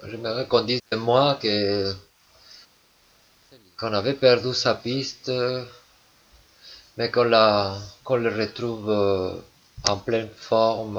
J'aimerais qu'on dise de moi que qu'on avait perdu sa piste, mais qu'on le retrouve en pleine forme,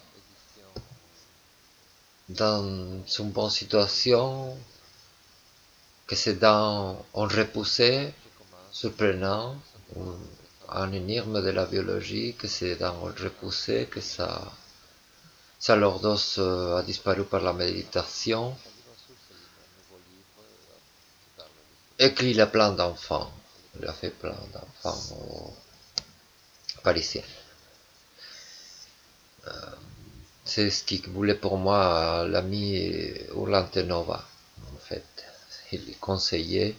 dans une bonne situation, que ses dents ont repoussé, surprenant, un énigme de la biologie, que ses dents ont repoussé, que sa lordose a disparu par la méditation, et qu'il a plein d'enfants. Il a fait plein d'enfants parisiens. C'est ce qu'il voulait pour moi l'ami Urlantenova, en fait. Il conseillait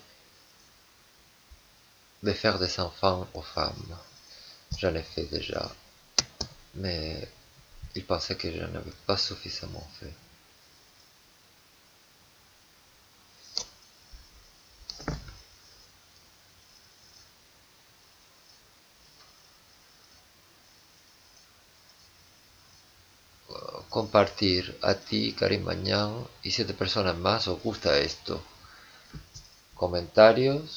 de faire des enfants aux femmes. J'en ai fait déjà, mais il pensait que je n'en avais pas suffisamment fait. Compartir a ti, Karim Mañán, y 7 personas más os gusta esto. Comentarios.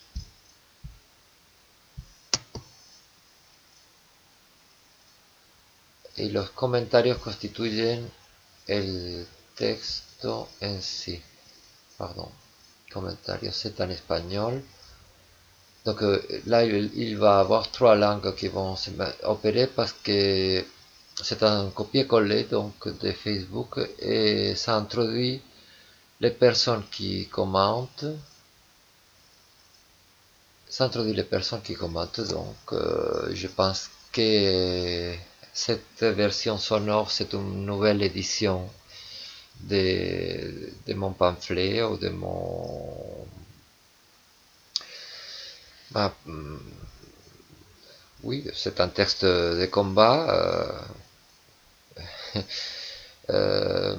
Y los comentarios constituyen el texto en sí. Pardon. Comentarios, c'est en espagnol. Donc là, il va avoir 3 langues qui vont opérer parce que c'est un copier-coller donc de Facebook et ça introduit les personnes qui commentent. Ça introduit les personnes qui commentent, donc je pense que cette version sonore c'est une nouvelle édition de mon pamphlet ou de mon... Bah, oui, c'est un texte de combat. Euh,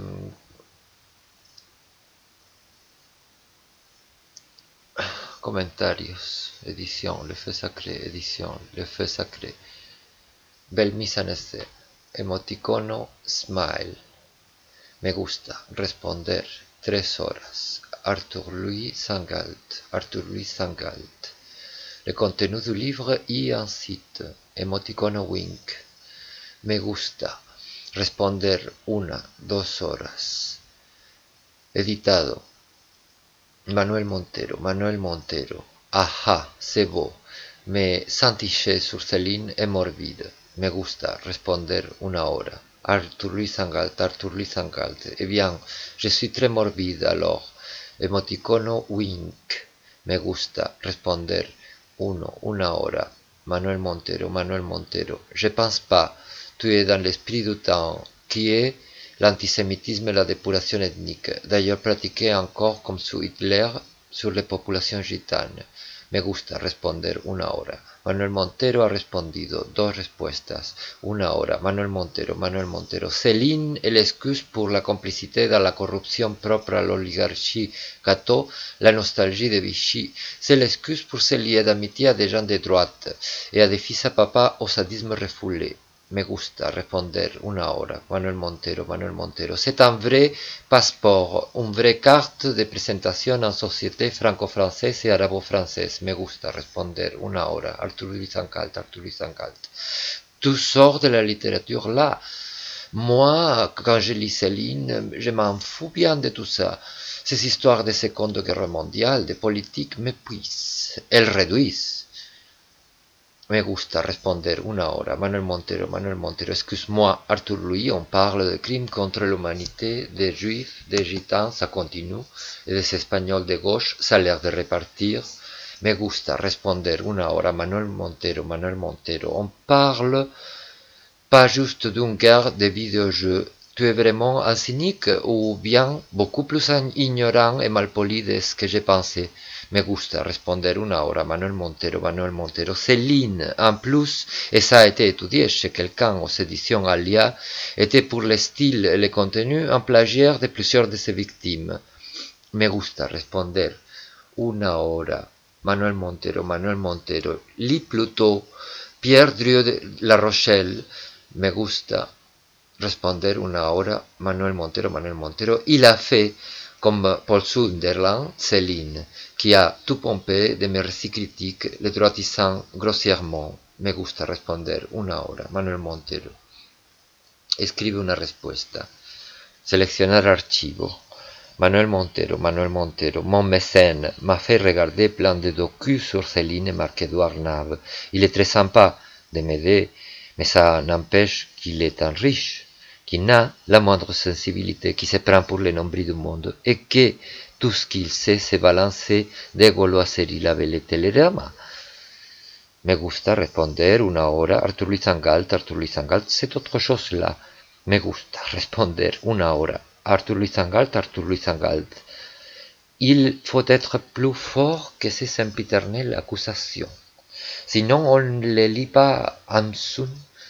Comentarios, edición, le feu sacré, edición, le feu sacré. Belle mise en escena. Emoticono, smile. Me gusta, responder, 3 horas. Arthur Louis Sangalt, Arthur Louis Sangalt. Le contenu du livre y incite. Emoticono wink. Me gusta, responder 1, 2 horas. Editado. Manuel Montero, Manuel Montero. Ajá, c'est beau. Me sentiché sur Céline et morbide. Me gusta, responder 1 hora. Arthur Louis Sangalt, Arthur Louis Sangalt. Eh bien, je suis très morbide alors. Emoticono wink. Me gusta, responder 1 hora. Manuel Montero, Manuel Montero. Je pense pas. Tu es dans l'esprit du temps, qui est l'antisémitisme et la dépuration ethnique, d'ailleurs pratiqué encore comme sous Hitler sur les populations gitanes. Me gusta, responder 1 hora. Manuel Montero ha respondido 2 respuestas. 1 hora. Manuel Montero, Manuel Montero. Céline est l'excuse pour la complicité dans la corruption propre à l'oligarchie gâteau, la nostalgie de Vichy. C'est l'excuse pour se lier d'amitié à des gens de droite et à des fils à papa au sadisme refoulé. Me gusta, responder 1 hora. Manuel Montero, Manuel Montero. C'est un vrai passeport, une vraie carte de présentation en société franco-française et arabo-française. Me gusta, responder 1 hora. Arthur Louis Sangalt, Arthur Louis Sangalt. Tu sors de la littérature là. Moi, quand je lis Céline, je m'en fous bien de tout ça. Ces histoires de Seconde Guerre mondiale, de politique, m'épuisent. Elles réduisent. Me gusta, responder 1 hora. Manuel Montero, Manuel Montero. Excuse-moi, Arthur Louis, on parle de crimes contre l'humanité, des juifs, des gitans, ça continue, et des espagnols de gauche, ça a l'air de repartir. Me gusta, responder 1 hora. Manuel Montero, Manuel Montero. On parle pas juste d'une guerre de vidéojeux. Tu es vraiment un cynique ou bien beaucoup plus ignorant et malpoli de ce que j'ai pensé. Me gusta, responder 1 hora. Manuel Montero, Manuel Montero. Céline, en plus, et ça a été étudié chez quelqu'un aux éditions Alia, était pour le style et le contenu un plagiaire de plusieurs de ses victimes. Me gusta, responder 1 hora. Manuel Montero, Manuel Montero. Lis plutôt Pierre Drieux de La Rochelle. Me gusta, responder 1 hora. Manuel Montero, Manuel Montero. Il a fait comme Paul Sunderland, Céline, qui a tout pompé de mes récits critiques, les droitissant grossièrement. Me gusta responder una hora. Manuel Montero. Escribe una respuesta. Seleccionar archivo. Manuel Montero, mon mécène m'a fait regarder plein de docu sur Céline et Marc-Édouard Nave. Il est très sympa de m'aider, mais ça n'empêche qu'il est un riche, qui n'a la moindre sensibilité, qui se prend pour les nombris du monde, et que tout ce qu'il sait, c'est balancer des gauloiseries avec les télédramas. Me gusta responder una hora. Arthur Luis Angalt, c'est autre chose là. Me gusta responder una hora. Arthur Luis Angalt. Il faut être plus fort que ces sempiternelles accusations. Sinon, on ne les lit pas Hamsun,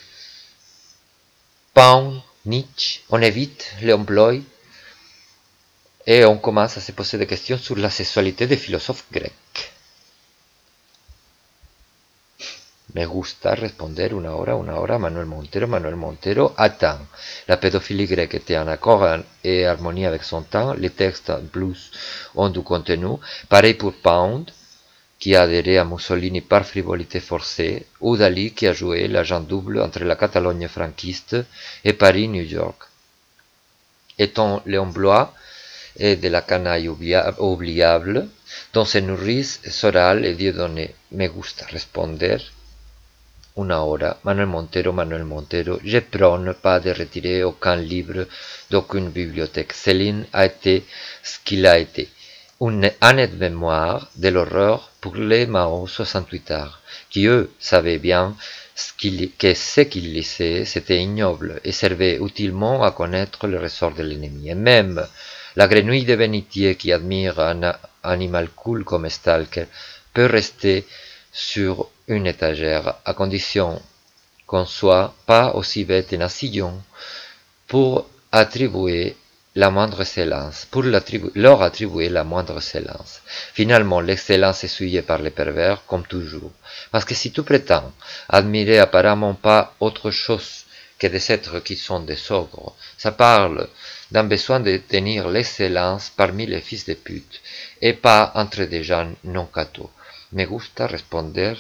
Pound, Nietzsche, on évite l'emploi et on commence à se poser des questions sur la sexualité des philosophes grecs. Me gusta responder una hora, Manuel Montero, attends. La pédophilie grecque était en accord et harmonie avec son temps, les textes plus ont du contenu, pareil pour Pound, qui a adhéré à Mussolini par frivolité forcée, ou Dali qui a joué l'agent double entre la Catalogne franquiste et Paris-New York. Étant Léon Blois et de la canaille oubliable, dont se nourrissent Soral et Dieudonné. Me gusta responder una hora. Manuel Montero, je prône pas de retirer aucun livre d'aucune bibliothèque. Céline a été ce qu'il a été. Une année de mémoire de l'horreur pour les Mao 68 arts, qui eux savaient bien que ce qu'ils lisaient c'était ignoble et servait utilement à connaître le ressort de l'ennemi. Et même la grenouille de bénitier qui admire un animal cool comme Stalker peut rester sur une étagère, à condition qu'on soit pas aussi bête et nacillon pour attribuer la moindre excellence, leur attribuer la moindre excellence. Finalement, l'excellence est souillée par les pervers, comme toujours. Parce que si tu prétends admirer apparemment pas autre chose que des êtres qui sont des ogres, ça parle d'un besoin de tenir l'excellence parmi les fils de pute, et pas entre des gens non cathos. Me gusta responder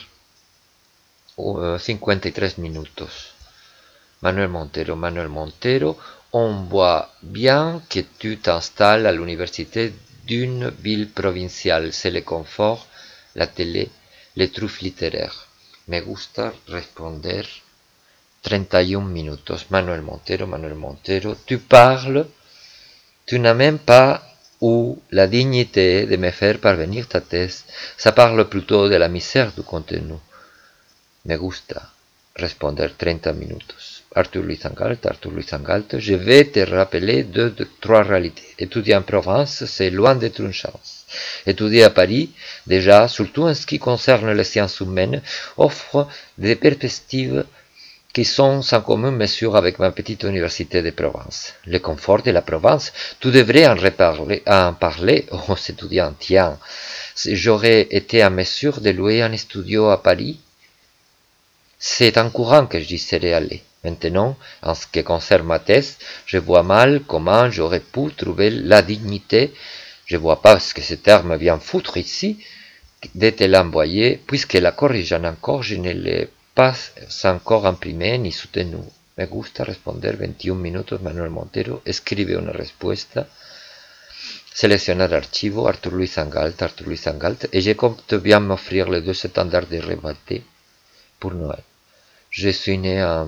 53 minutos. Manuel Montero, on voit bien que tu t'installes à l'université d'une ville provinciale. C'est le confort, la télé, les truffes littéraires. Me gusta responder 31 minutos. Manuel Montero, tu parles, tu n'as même pas eu la dignité de me faire parvenir ta thèse. Ça parle plutôt de la misère du contenu. Me gusta responder 30 minutos. Arthur Luis Angalt, je vais te rappeler trois réalités. Étudier en province, c'est loin d'être une chance. Étudier à Paris, déjà, surtout en ce qui concerne les sciences humaines, offre des perspectives qui sont sans commune mesure avec ma petite université de province. Le confort de la province, tu devrais en parler aux étudiants. Tiens, j'aurais été en mesure de louer un studio à Paris. C'est en courant que j'y serais allé. Maintenant, en ce qui concerne ma thèse, je vois mal comment j'aurais pu trouver la dignité, je vois pas ce que ce terme vient foutre ici, de te l'envoyer, puisque la corrigeant encore, je ne l'ai pas encore imprimé ni soutenu. Me gusta responder 21 minutos, Manuel Montero, escribe una respuesta, seleccionar archivo, Arthur Luis Angalt, et je compte bien m'offrir les deux standards de rebatté pour Noël. Je suis né en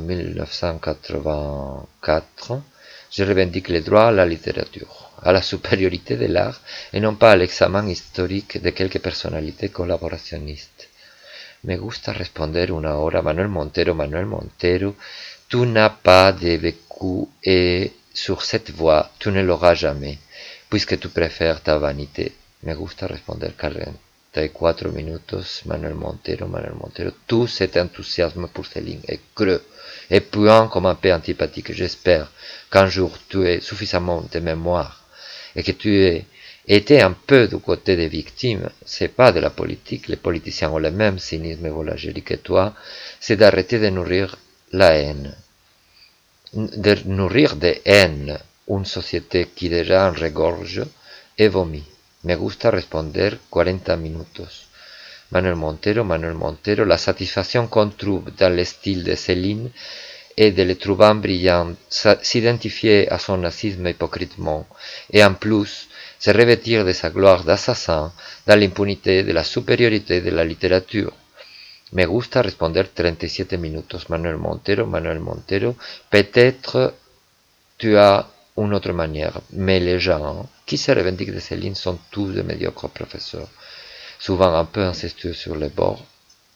1984. Je revendique les droits à la littérature, à la supériorité de l'art et non pas à l'examen historique de quelques personnalités collaborationnistes. Me gusta responder una hora, Manuel Montero, tu n'as pas de vécu et sur cette voie, tu ne l'auras jamais, puisque tu préfères ta vanité. Me gusta responder 44 minutos, Manuel Montero, tout cet enthousiasme pour Céline est creux et puant comme un peu antipathique. J'espère qu'un jour tu aies suffisamment de mémoire et que tu aies été un peu du côté des victimes. C'est pas de la politique, les politiciens ont le même cynisme volagérie que toi, c'est d'arrêter de nourrir la haine, de nourrir de haine une société qui déjà en regorge He vomi. Me gusta responder 40 minutos. Manuel Montero, la satisfaction qu'on trouve dans le style de Céline et de le trouvant brillant, s'identifier à son nazisme hypocritement, et en plus se revêtir de sa gloire d'assassin dans l'impunité de la supériorité de la littérature. Me gusta responder 37 minutos. Manuel Montero, peut-être tu as une autre manière, mais les gens qui se revendiquent de Céline sont tous de médiocres professeurs, souvent un peu incestueux sur les bords,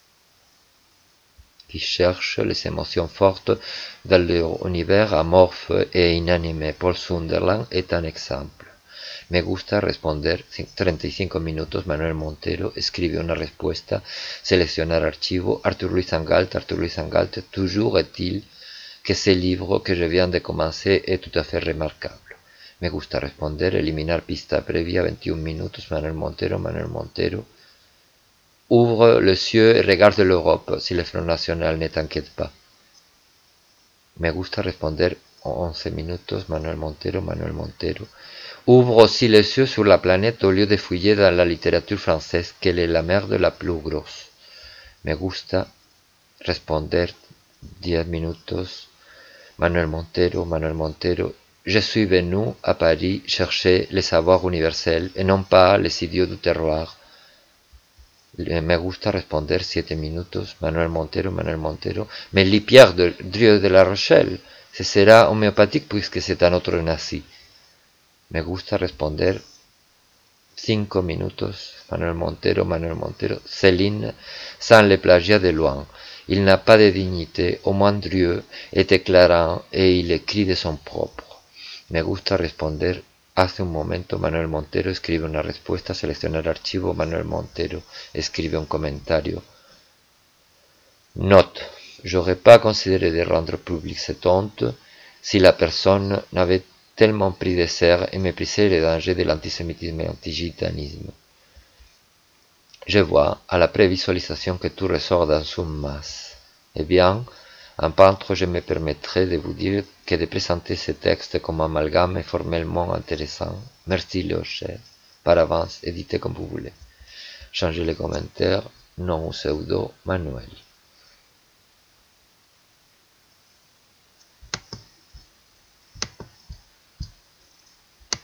qui cherchent les émotions fortes dans leur univers amorphe et inanimé. Paul Sunderland est un exemple. Me gusta responder 35 minutos. Manuel Montero escribe una respuesta, seleccionar archivo. Arthur Louis Angalt, toujours est-il que ce livre que je viens de commencer est tout à fait remarquable. Me gusta responder, eliminar pista previa, 21 minutos. Manuel Montero. Ouvre les yeux et regarde l'Europe, si le Front National ne t'inquiète pas. Me gusta responder 11 minutos. Manuel Montero. Ouvre aussi les yeux sur la planète au lieu de fouiller dans la littérature française, quelle est la merde la plus grosse. Me gusta responder 10 minutos. Manuel Montero. Je suis venu à Paris chercher le savoir universel et non pas les idiots du terroir. Me gusta responder 7 minutos. Manuel Montero. Mais l'hypière de Drieu de la Rochelle, ce sera homéopathique puisque c'est un autre nazi. Me gusta responder 5 minutos. Manuel Montero. Céline, sans les plagiat de loin. Il n'a pas de dignité, au moins Drieu est éclairant et il écrit de son propre. Me gusta responder. Hace un momento Manuel Montero escribe una respuesta, seleccionar archivo. Manuel Montero escribe un comentario. Note. J'aurais pas considéré de rendre public cette honte si la personne n'avait tellement pris de serre et méprisé les dangers de l'antisémitisme et l'antigitanisme. Je vois à la prévisualisation que tout ressort dans une masse. Eh bien, en peintre, je me permettrai de vous dire que de présenter ce texte comme amalgame est formellement intéressant. Merci Léo Cher, par avance, éditez comme vous voulez. Changez les commentaires, nom ou pseudo, Manuel.